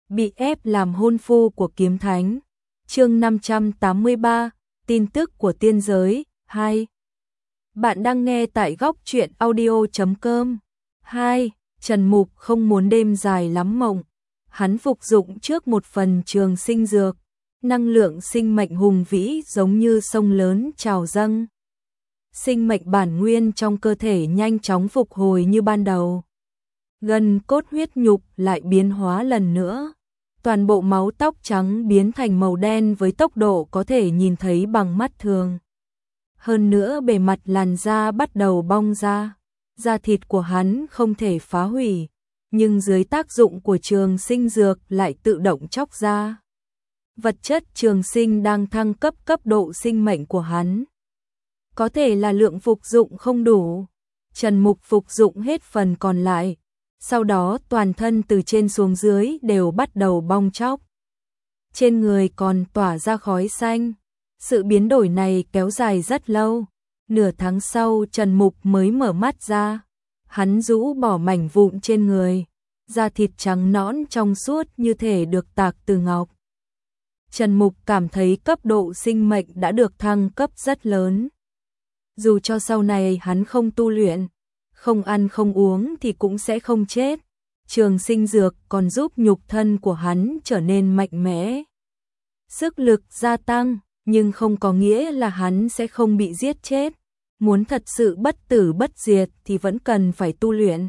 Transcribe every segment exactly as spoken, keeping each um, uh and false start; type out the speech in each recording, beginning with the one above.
bị ép làm hôn phu của kiếm thánh. Chương năm trăm tám mươi ba, tin tức của tiên giới, hai. Bạn đang nghe tại góc truyện audio chấm com. hai. Trần Mục không muốn đêm dài lắm mộng. Hắn phục dụng trước một phần trường sinh dược, năng lượng sinh mệnh hùng vĩ giống như sông lớn trào dâng. Sinh mệnh bản nguyên trong cơ thể nhanh chóng phục hồi như ban đầu. Gân cốt huyết nhục lại biến hóa lần nữa. Toàn bộ máu tóc trắng biến thành màu đen với tốc độ có thể nhìn thấy bằng mắt thường. Hơn nữa bề mặt làn da bắt đầu bong ra. Da thịt của hắn không thể phá hủy, nhưng dưới tác dụng của trường sinh dược lại tự động chóc ra. Vật chất trường sinh đang thăng cấp cấp độ sinh mệnh của hắn. Có thể là lượng phục dụng không đủ. Trần Mục phục dụng hết phần còn lại. Sau đó toàn thân từ trên xuống dưới đều bắt đầu bong chóc. Trên người còn tỏa ra khói xanh. Sự biến đổi này kéo dài rất lâu. Nửa tháng sau Trần Mục mới mở mắt ra. Hắn rũ bỏ mảnh vụn trên người. Da thịt trắng nõn trong suốt như thể được tạc từ ngọc. Trần Mục cảm thấy cấp độ sinh mệnh đã được thăng cấp rất lớn. Dù cho sau này hắn không tu luyện, không ăn không uống thì cũng sẽ không chết. Trường sinh dược còn giúp nhục thân của hắn trở nên mạnh mẽ. Sức lực gia tăng, nhưng không có nghĩa là hắn sẽ không bị giết chết. Muốn thật sự bất tử bất diệt thì vẫn cần phải tu luyện.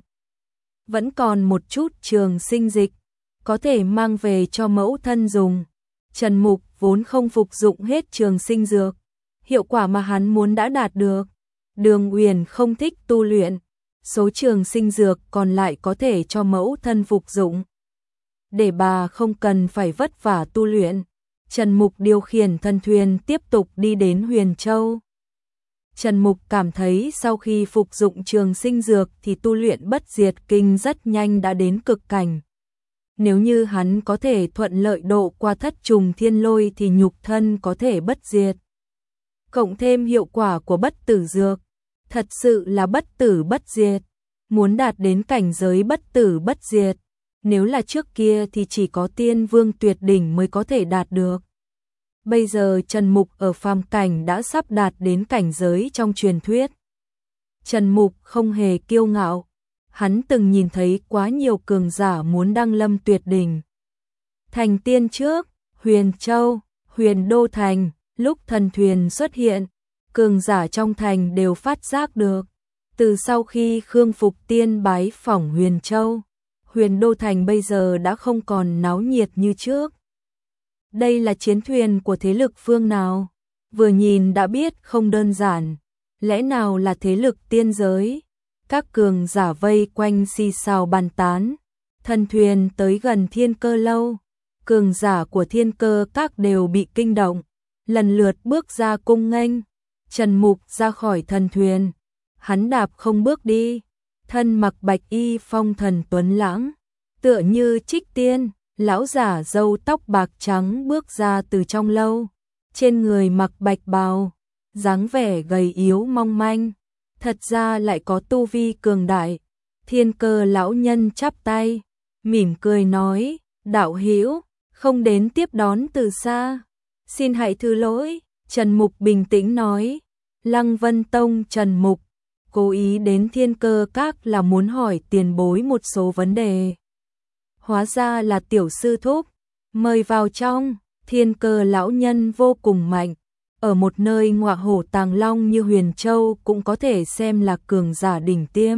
Vẫn còn một chút trường sinh dịch, có thể mang về cho mẫu thân dùng. Trần Mục vốn không phục dụng hết trường sinh dược. Hiệu quả mà hắn muốn đã đạt được. Đường Uyển không thích tu luyện. Số trường sinh dược còn lại có thể cho mẫu thân phục dụng. Để bà không cần phải vất vả tu luyện, Trần Mục điều khiển thần thuyền tiếp tục đi đến Huyền Châu. Trần Mục cảm thấy sau khi phục dụng trường sinh dược thì tu luyện bất diệt kinh rất nhanh đã đến cực cảnh. Nếu như hắn có thể thuận lợi độ qua thất trùng thiên lôi thì nhục thân có thể bất diệt. Cộng thêm hiệu quả của bất tử dược, thật sự là bất tử bất diệt. Muốn đạt đến cảnh giới bất tử bất diệt, nếu là trước kia thì chỉ có tiên vương tuyệt đỉnh mới có thể đạt được. Bây giờ Trần Mục ở phàm cảnh đã sắp đạt đến cảnh giới trong truyền thuyết. Trần Mục không hề kiêu ngạo, hắn từng nhìn thấy quá nhiều cường giả muốn đăng lâm tuyệt đỉnh. Thành tiên trước, Huyền Châu, Huyền Đô Thành, lúc thần thuyền xuất hiện, cường giả trong thành đều phát giác được. Từ sau khi Khương Phục Tiên bái phỏng Huyền Châu, Huyền Đô Thành bây giờ đã không còn náo nhiệt như trước. Đây là chiến thuyền của thế lực phương nào? Vừa nhìn đã biết không đơn giản. Lẽ nào là thế lực tiên giới? Các cường giả vây quanh xì xào bàn tán. Thần thuyền tới gần Thiên Cơ Lâu. Cường giả của Thiên Cơ các đều bị kinh động. Lần lượt bước ra cung nghênh. Trần Mục ra khỏi thần thuyền. Hắn đạp không bước đi. Thân mặc bạch y phong thần tuấn lãng. Tựa như trích tiên. Lão giả râu tóc bạc trắng bước ra từ trong lâu. Trên người mặc bạch bào. Dáng vẻ gầy yếu mong manh. Thật ra lại có tu vi cường đại. Thiên Cơ lão nhân chắp tay. Mỉm cười nói. Đạo hữu không đến tiếp đón từ xa. Xin hãy thứ lỗi. Trần Mục bình tĩnh nói. Lăng Vân Tông Trần Mục. Cố ý đến Thiên Cơ các là muốn hỏi tiền bối một số vấn đề. Hóa ra là tiểu sư thúc. Mời vào trong. Thiên Cơ lão nhân vô cùng mạnh. Ở một nơi ngọa hổ tàng long như Huyền Châu cũng có thể xem là cường giả đỉnh tiêm.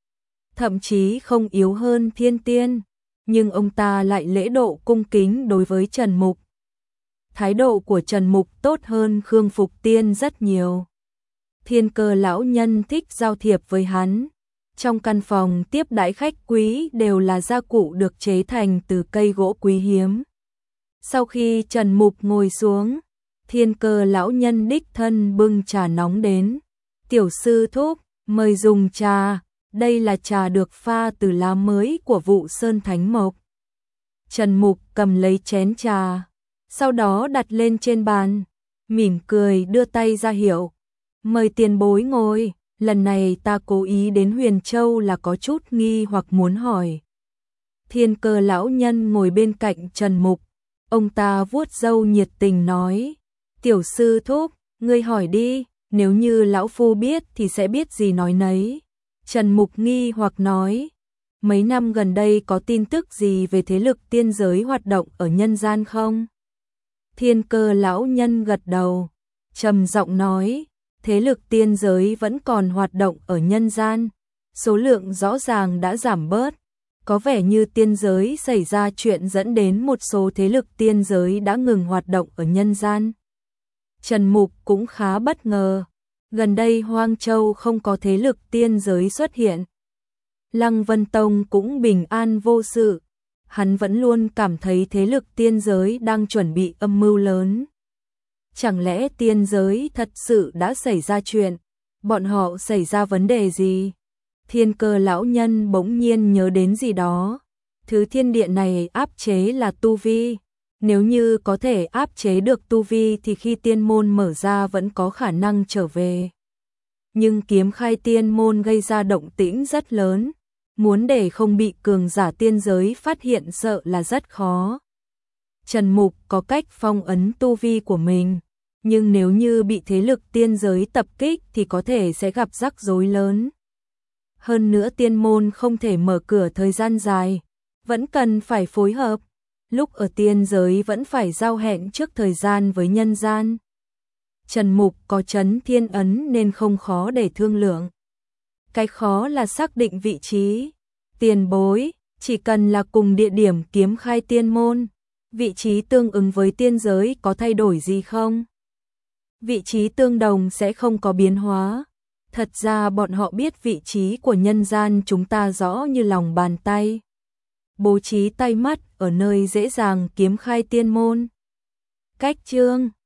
Thậm chí không yếu hơn thiên tiên. Nhưng ông ta lại lễ độ cung kính đối với Trần Mục. Thái độ của Trần Mục tốt hơn Khương Phục Tiên rất nhiều. Thiên Cơ lão nhân thích giao thiệp với hắn. Trong căn phòng tiếp đãi khách quý đều là gia cụ được chế thành từ cây gỗ quý hiếm. Sau khi Trần Mục ngồi xuống, Thiên Cơ lão nhân đích thân bưng trà nóng đến. Tiểu sư thúc, mời dùng trà. Đây là trà được pha từ lá mới của Vụ Sơn Thánh Mộc. Trần Mục cầm lấy chén trà, sau đó đặt lên trên bàn, mỉm cười đưa tay ra hiệu. Mời tiền bối ngồi, lần này ta cố ý đến Huyền Châu là có chút nghi hoặc muốn hỏi. Thiên Cơ lão nhân ngồi bên cạnh Trần Mục, ông ta vuốt râu nhiệt tình nói, tiểu sư thúc, ngươi hỏi đi, nếu như lão phu biết thì sẽ biết gì nói nấy. Trần Mục nghi hoặc nói, mấy năm gần đây có tin tức gì về thế lực tiên giới hoạt động ở nhân gian không? Thiên Cơ lão nhân gật đầu, trầm giọng nói, thế lực tiên giới vẫn còn hoạt động ở nhân gian, số lượng rõ ràng đã giảm bớt, có vẻ như tiên giới xảy ra chuyện dẫn đến một số thế lực tiên giới đã ngừng hoạt động ở nhân gian. Trần Mục cũng khá bất ngờ, gần đây Hoang Châu không có thế lực tiên giới xuất hiện. Lăng Vân Tông cũng bình an vô sự, hắn vẫn luôn cảm thấy thế lực tiên giới đang chuẩn bị âm mưu lớn. Chẳng lẽ tiên giới thật sự đã xảy ra chuyện, bọn họ xảy ra vấn đề gì? Thiên Cơ lão nhân bỗng nhiên nhớ đến gì đó, thứ thiên địa này áp chế là tu vi, nếu như có thể áp chế được tu vi thì khi tiên môn mở ra vẫn có khả năng trở về. Nhưng kiếm khai tiên môn gây ra động tĩnh rất lớn, muốn để không bị cường giả tiên giới phát hiện sợ là rất khó. Trần Mục có cách phong ấn tu vi của mình, nhưng nếu như bị thế lực tiên giới tập kích thì có thể sẽ gặp rắc rối lớn. Hơn nữa tiên môn không thể mở cửa thời gian dài, vẫn cần phải phối hợp, lúc ở tiên giới vẫn phải giao hẹn trước thời gian với nhân gian. Trần Mục có chấn thiên ấn nên không khó để thương lượng. Cái khó là xác định vị trí. Tiền bối, chỉ cần là cùng địa điểm kiếm khai tiên môn, vị trí tương ứng với tiên giới có thay đổi gì không? Vị trí tương đồng sẽ không có biến hóa. Thật ra bọn họ biết vị trí của nhân gian chúng ta rõ như lòng bàn tay. Bố trí tay mắt ở nơi dễ dàng kiếm khai tiên môn. Cách chương